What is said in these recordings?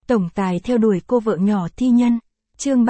Tổng tài theo đuổi cô vợ nhỏ thi nhân. Chương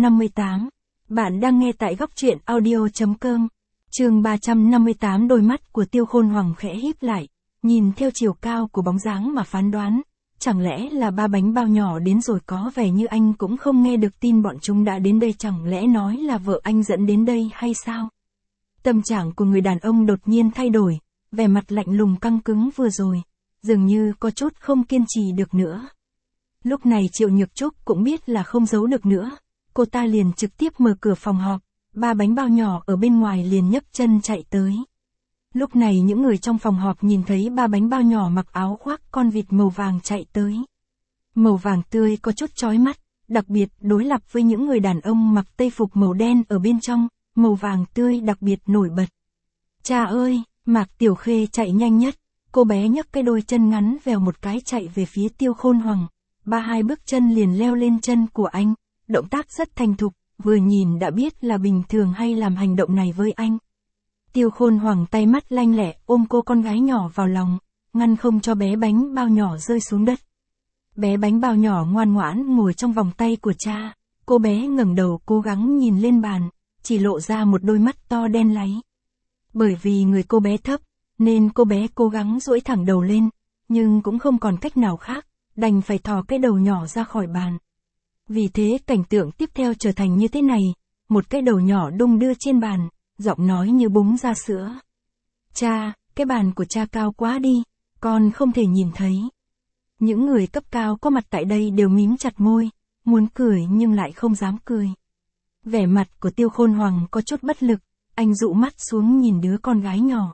358. Bạn đang nghe tại góc truyện audio.com. Chương 358. Đôi mắt của Tiêu Khôn Hoàng khẽ híp lại, nhìn theo chiều cao của bóng dáng mà phán đoán, chẳng lẽ là ba bánh bao nhỏ đến rồi, có vẻ như anh cũng không nghe được tin bọn chúng đã đến đây, chẳng lẽ nói là vợ anh dẫn đến đây hay sao? Tâm trạng của người đàn ông đột nhiên thay đổi, vẻ mặt lạnh lùng căng cứng vừa rồi, dường như có chút không kiên trì được nữa. Lúc này Triệu Nhược Trúc cũng biết là không giấu được nữa, cô ta liền trực tiếp mở cửa phòng họp, ba bánh bao nhỏ ở bên ngoài liền nhấc chân chạy tới. Lúc này những người trong phòng họp nhìn thấy ba bánh bao nhỏ mặc áo khoác con vịt màu vàng chạy tới. Màu vàng tươi có chút chói mắt, đặc biệt đối lập với những người đàn ông mặc tây phục màu đen ở bên trong, màu vàng tươi đặc biệt nổi bật. Cha ơi, Mạc Tiểu Khê chạy nhanh nhất, cô bé nhấc cái đôi chân ngắn vèo một cái chạy về phía Tiêu Khôn Hoàng. Hai bước chân liền leo lên chân của anh, động tác rất thành thục, vừa nhìn đã biết là bình thường hay làm hành động này với anh. Tiêu Khôn Hoàng tay mắt lanh lẹ ôm cô con gái nhỏ vào lòng, ngăn không cho bé bánh bao nhỏ rơi xuống đất. Bé bánh bao nhỏ ngoan ngoãn ngồi trong vòng tay của cha, cô bé ngẩng đầu cố gắng nhìn lên bàn, chỉ lộ ra một đôi mắt to đen láy. Bởi vì người cô bé thấp, nên cô bé cố gắng duỗi thẳng đầu lên, nhưng cũng không còn cách nào khác, đành phải thò cái đầu nhỏ ra khỏi bàn. Vì thế cảnh tượng tiếp theo trở thành như thế này, một cái đầu nhỏ đung đưa trên bàn, giọng nói như búng ra sữa. Cha, cái bàn của cha cao quá đi, con không thể nhìn thấy. Những người cấp cao có mặt tại đây đều mím chặt môi, muốn cười nhưng lại không dám cười. Vẻ mặt của Tiêu Khôn Hoàng có chút bất lực, anh dụ mắt xuống nhìn đứa con gái nhỏ.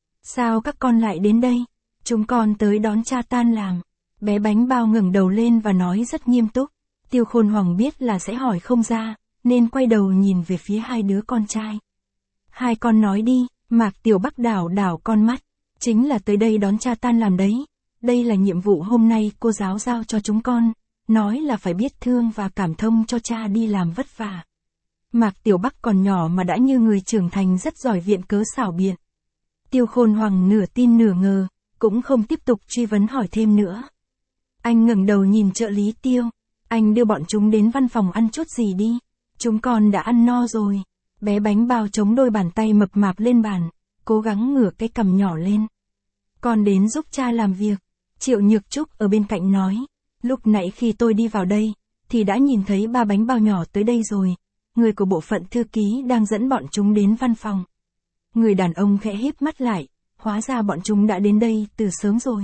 Sao các con lại đến đây? Chúng con tới đón cha tan làm. Bé bánh bao ngẩng đầu lên và nói rất nghiêm túc. Tiêu Khôn Hoàng biết là sẽ hỏi không ra, nên quay đầu nhìn về phía hai đứa con trai. Hai con nói đi, Mạc Tiểu Bắc đảo đảo con mắt. Chính là tới đây đón cha tan làm đấy. Đây là nhiệm vụ hôm nay cô giáo giao cho chúng con, nói là phải biết thương và cảm thông cho cha đi làm vất vả. Mạc Tiểu Bắc còn nhỏ mà đã như người trưởng thành, rất giỏi viện cớ xảo biện. Tiêu Khôn Hoàng nửa tin nửa ngờ, cũng không tiếp tục truy vấn hỏi thêm nữa. Anh ngẩng đầu nhìn trợ lý Tiêu, anh đưa bọn chúng đến văn phòng ăn chút gì đi, chúng con đã ăn no rồi. Bé bánh bao chống đôi bàn tay mập mạp lên bàn, cố gắng ngửa cái cằm nhỏ lên. Con đến giúp cha làm việc, Triệu Nhược Trúc ở bên cạnh nói, lúc nãy khi tôi đi vào đây, thì đã nhìn thấy ba bánh bao nhỏ tới đây rồi, người của bộ phận thư ký đang dẫn bọn chúng đến văn phòng. Người đàn ông khẽ híp mắt lại, hóa ra bọn chúng đã đến đây từ sớm rồi.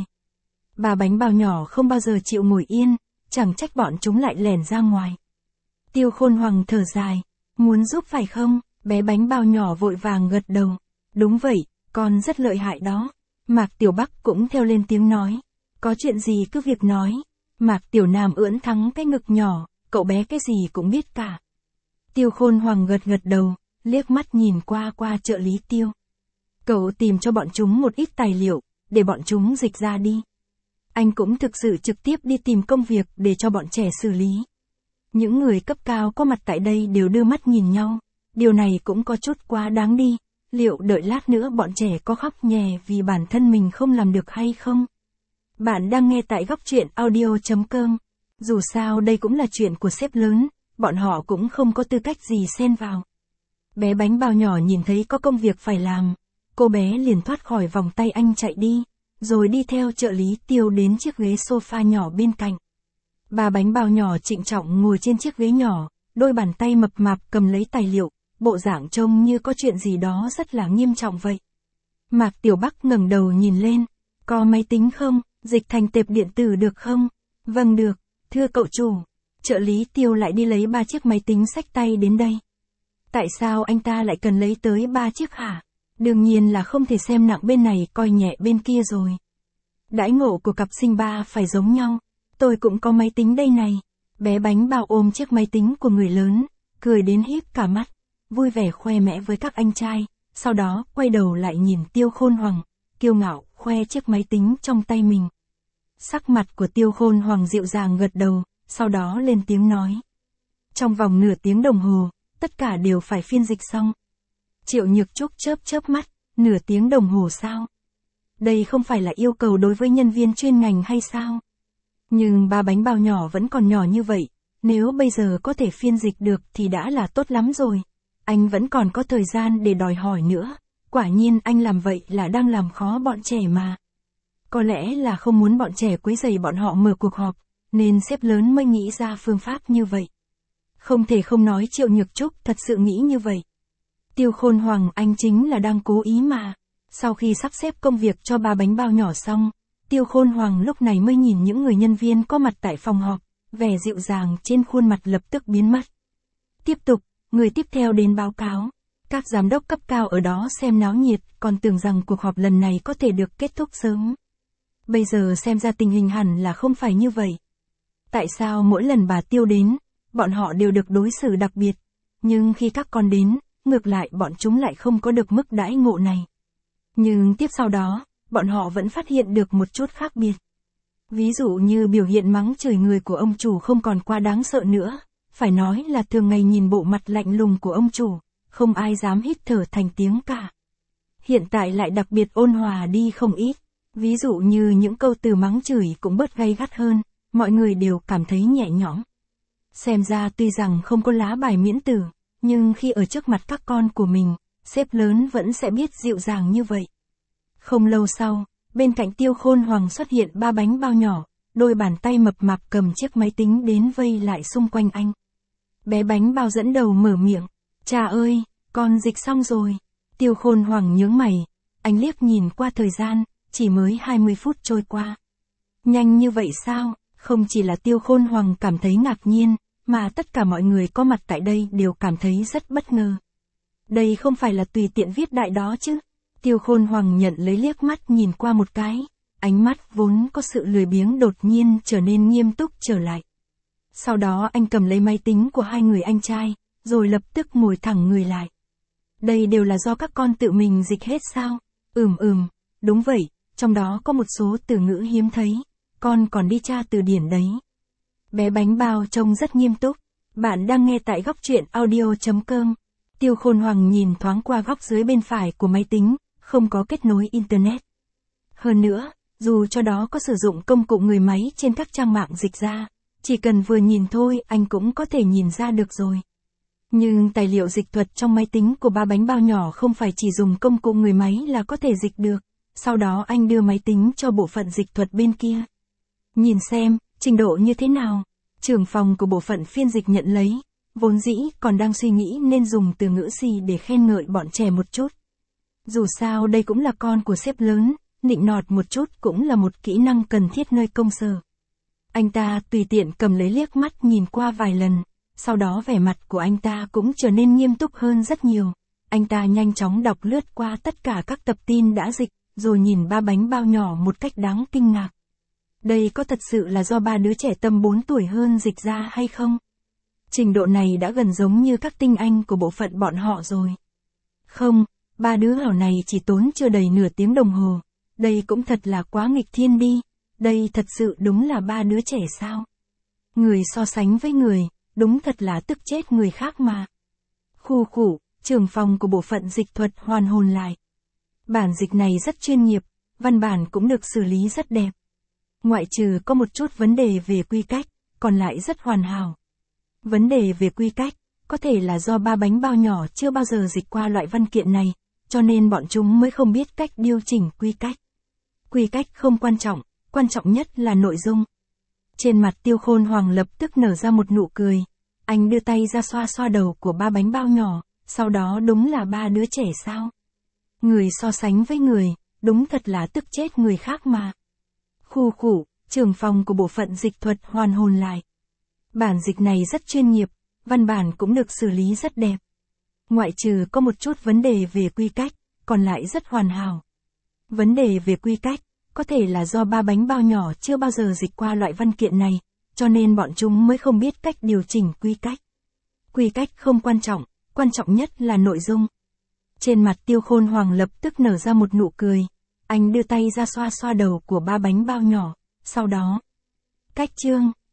Ba bánh bao nhỏ không bao giờ chịu ngồi yên, chẳng trách bọn chúng lại lẻn ra ngoài. Tiêu Khôn Hoàng thở dài, muốn giúp phải không? Bé bánh bao nhỏ vội vàng gật đầu. Đúng vậy, con rất lợi hại đó. Mạc Tiểu Bắc cũng theo lên tiếng nói. Có chuyện gì cứ việc nói. Mạc Tiểu Nam ưỡn thắng cái ngực nhỏ, cậu bé cái gì cũng biết cả. Tiêu Khôn Hoàng gật gật đầu, liếc mắt nhìn qua trợ lý Tiêu. Cậu tìm cho bọn chúng một ít tài liệu, để bọn chúng dịch ra đi. Anh cũng thực sự trực tiếp đi tìm công việc để cho bọn trẻ xử lý. Những người cấp cao có mặt tại đây đều đưa mắt nhìn nhau. Điều này cũng có chút quá đáng đi. Liệu đợi lát nữa bọn trẻ có khóc nhè vì bản thân mình không làm được hay không? Bạn đang nghe tại góc truyện audio.com. Dù sao đây cũng là chuyện của sếp lớn, bọn họ cũng không có tư cách gì xen vào. Bé bánh bao nhỏ nhìn thấy có công việc phải làm, cô bé liền thoát khỏi vòng tay anh chạy đi, rồi đi theo trợ lý Tiêu đến chiếc ghế sofa nhỏ bên cạnh. Ba bánh bao nhỏ trịnh trọng ngồi trên chiếc ghế nhỏ, đôi bàn tay mập mạp cầm lấy tài liệu, bộ dạng trông như có chuyện gì đó rất là nghiêm trọng vậy. Mạc Tiểu Bắc ngẩng đầu nhìn lên, có máy tính không, dịch thành tệp điện tử được không? Vâng được, thưa cậu chủ. Trợ lý Tiêu lại đi lấy 3 chiếc máy tính xách tay đến đây. Tại sao anh ta lại cần lấy tới 3 chiếc hả? Đương nhiên là không thể xem nặng bên này coi nhẹ bên kia rồi. Đãi ngộ của cặp sinh ba phải giống nhau. Tôi cũng có máy tính đây này. Bé bánh bao ôm chiếc máy tính của người lớn, cười đến híp cả mắt, vui vẻ khoe mẽ với các anh trai, sau đó quay đầu lại nhìn Tiêu Khôn Hoàng, kiêu ngạo khoe chiếc máy tính trong tay mình. Sắc mặt của Tiêu Khôn Hoàng dịu dàng gật đầu, sau đó lên tiếng nói. Trong vòng nửa tiếng đồng hồ, tất cả đều phải phiên dịch xong. Triệu Nhược Trúc chớp mắt, nửa tiếng đồng hồ sao? Đây không phải là yêu cầu đối với nhân viên chuyên ngành hay sao? Nhưng ba bánh bao nhỏ vẫn còn nhỏ như vậy, nếu bây giờ có thể phiên dịch được thì đã là tốt lắm rồi. Anh vẫn còn có thời gian để đòi hỏi nữa, quả nhiên anh làm vậy là đang làm khó bọn trẻ mà. Có lẽ là không muốn bọn trẻ quấy rầy bọn họ mở cuộc họp, nên sếp lớn mới nghĩ ra phương pháp như vậy. Không thể không nói Triệu Nhược Trúc thật sự nghĩ như vậy. Tiêu Khôn Hoàng anh chính là đang cố ý mà. Sau khi sắp xếp công việc cho ba bánh bao nhỏ xong, Tiêu Khôn Hoàng lúc này mới nhìn những người nhân viên có mặt tại phòng họp, vẻ dịu dàng trên khuôn mặt lập tức biến mất. Tiếp tục, người tiếp theo đến báo cáo. Các giám đốc cấp cao ở đó xem náo nhiệt, còn tưởng rằng cuộc họp lần này có thể được kết thúc sớm. Bây giờ xem ra tình hình hẳn là không phải như vậy. Tại sao mỗi lần bà Tiêu đến, bọn họ đều được đối xử đặc biệt, nhưng khi các con đến, ngược lại bọn chúng lại không có được mức đãi ngộ này. Nhưng tiếp sau đó, bọn họ vẫn phát hiện được một chút khác biệt. Ví dụ như biểu hiện mắng chửi người của ông chủ không còn quá đáng sợ nữa, phải nói là thường ngày nhìn bộ mặt lạnh lùng của ông chủ, không ai dám hít thở thành tiếng cả. Hiện tại lại đặc biệt ôn hòa đi không ít, ví dụ như những câu từ mắng chửi cũng bớt gay gắt hơn, mọi người đều cảm thấy nhẹ nhõm. Xem ra tuy rằng không có lá bài miễn tử, nhưng khi ở trước mặt các con của mình, sếp lớn vẫn sẽ biết dịu dàng như vậy. Không lâu sau, bên cạnh Tiêu Khôn Hoàng xuất hiện ba bánh bao nhỏ, đôi bàn tay mập mạp cầm chiếc máy tính đến vây lại xung quanh anh. Bé bánh bao dẫn đầu mở miệng, cha ơi, con dịch xong rồi. Tiêu Khôn Hoàng nhướng mày, anh liếc nhìn qua thời gian, chỉ mới 20 phút trôi qua. Nhanh như vậy sao? Không chỉ là Tiêu Khôn Hoàng cảm thấy ngạc nhiên, mà tất cả mọi người có mặt tại đây đều cảm thấy rất bất ngờ. Đây không phải là tùy tiện viết đại đó chứ. Tiêu Khôn Hoàng nhận lấy liếc mắt nhìn qua một cái, ánh mắt vốn có sự lười biếng đột nhiên trở nên nghiêm túc trở lại. Sau đó anh cầm lấy máy tính của hai người anh trai, rồi lập tức ngồi thẳng người lại. Đây đều là do các con tự mình dịch hết sao? Đúng vậy, trong đó có một số từ ngữ hiếm thấy, con còn đi tra từ điển đấy. Bé bánh bao trông rất nghiêm túc. Bạn đang nghe tại góc truyện audio.com. Tiêu Khôn Hoàng nhìn thoáng qua góc dưới bên phải của máy tính, không có kết nối Internet. Hơn nữa, dù cho đó có sử dụng công cụ người máy trên các trang mạng dịch ra, chỉ cần vừa nhìn thôi anh cũng có thể nhìn ra được rồi. Nhưng tài liệu dịch thuật trong máy tính của ba bánh bao nhỏ không phải chỉ dùng công cụ người máy là có thể dịch được. Sau đó anh đưa máy tính cho bộ phận dịch thuật bên kia. Nhìn xem, trình độ như thế nào? Trưởng phòng của bộ phận phiên dịch nhận lấy, vốn dĩ còn đang suy nghĩ nên dùng từ ngữ gì để khen ngợi bọn trẻ một chút. Dù sao đây cũng là con của sếp lớn, nịnh nọt một chút cũng là một kỹ năng cần thiết nơi công sở. Anh ta tùy tiện cầm lấy liếc mắt nhìn qua vài lần, sau đó vẻ mặt của anh ta cũng trở nên nghiêm túc hơn rất nhiều. Anh ta nhanh chóng đọc lướt qua tất cả các tập tin đã dịch, rồi nhìn ba bánh bao nhỏ một cách đáng kinh ngạc. Đây có thật sự là do ba đứa trẻ tầm 4 tuổi hơn dịch ra hay không? Trình độ này đã gần giống như các tinh anh của bộ phận bọn họ rồi. Không, ba đứa nhỏ này chỉ tốn chưa đầy nửa tiếng đồng hồ. Đây cũng thật là quá nghịch thiên đi. Đây thật sự đúng là ba đứa trẻ sao? Người so sánh với người, đúng thật là tức chết người khác mà. Khu khủ, trưởng phòng của bộ phận dịch thuật hoàn hồn lại. Bản dịch này rất chuyên nghiệp, văn bản cũng được xử lý rất đẹp. Ngoại trừ có một chút vấn đề về quy cách, còn lại rất hoàn hảo. Vấn đề về quy cách, có thể là do ba bánh bao nhỏ chưa bao giờ dịch qua loại văn kiện này, cho nên bọn chúng mới không biết cách điều chỉnh quy cách. Quy cách không quan trọng nhất là nội dung. Trên mặt Tiêu Khôn Hoàng lập tức nở ra một nụ cười. Anh đưa tay ra xoa xoa đầu của ba bánh bao nhỏ, sau đó đúng là ba đứa trẻ sao? Người so sánh với người, đúng thật là tức chết người khác mà. Khu khủ, trưởng phòng của bộ phận dịch thuật hoàn hồn lại. Bản dịch này rất chuyên nghiệp, văn bản cũng được xử lý rất đẹp. Ngoại trừ có một chút vấn đề về quy cách, còn lại rất hoàn hảo. Vấn đề về quy cách, có thể là do ba bánh bao nhỏ chưa bao giờ dịch qua loại văn kiện này, cho nên bọn chúng mới không biết cách điều chỉnh quy cách. Quy cách không quan trọng nhất là nội dung. Trên mặt Tiêu Khôn Hoàng lập tức nở ra một nụ cười. Anh đưa tay ra xoa xoa đầu của ba bánh bao nhỏ, sau đó. Cách chương.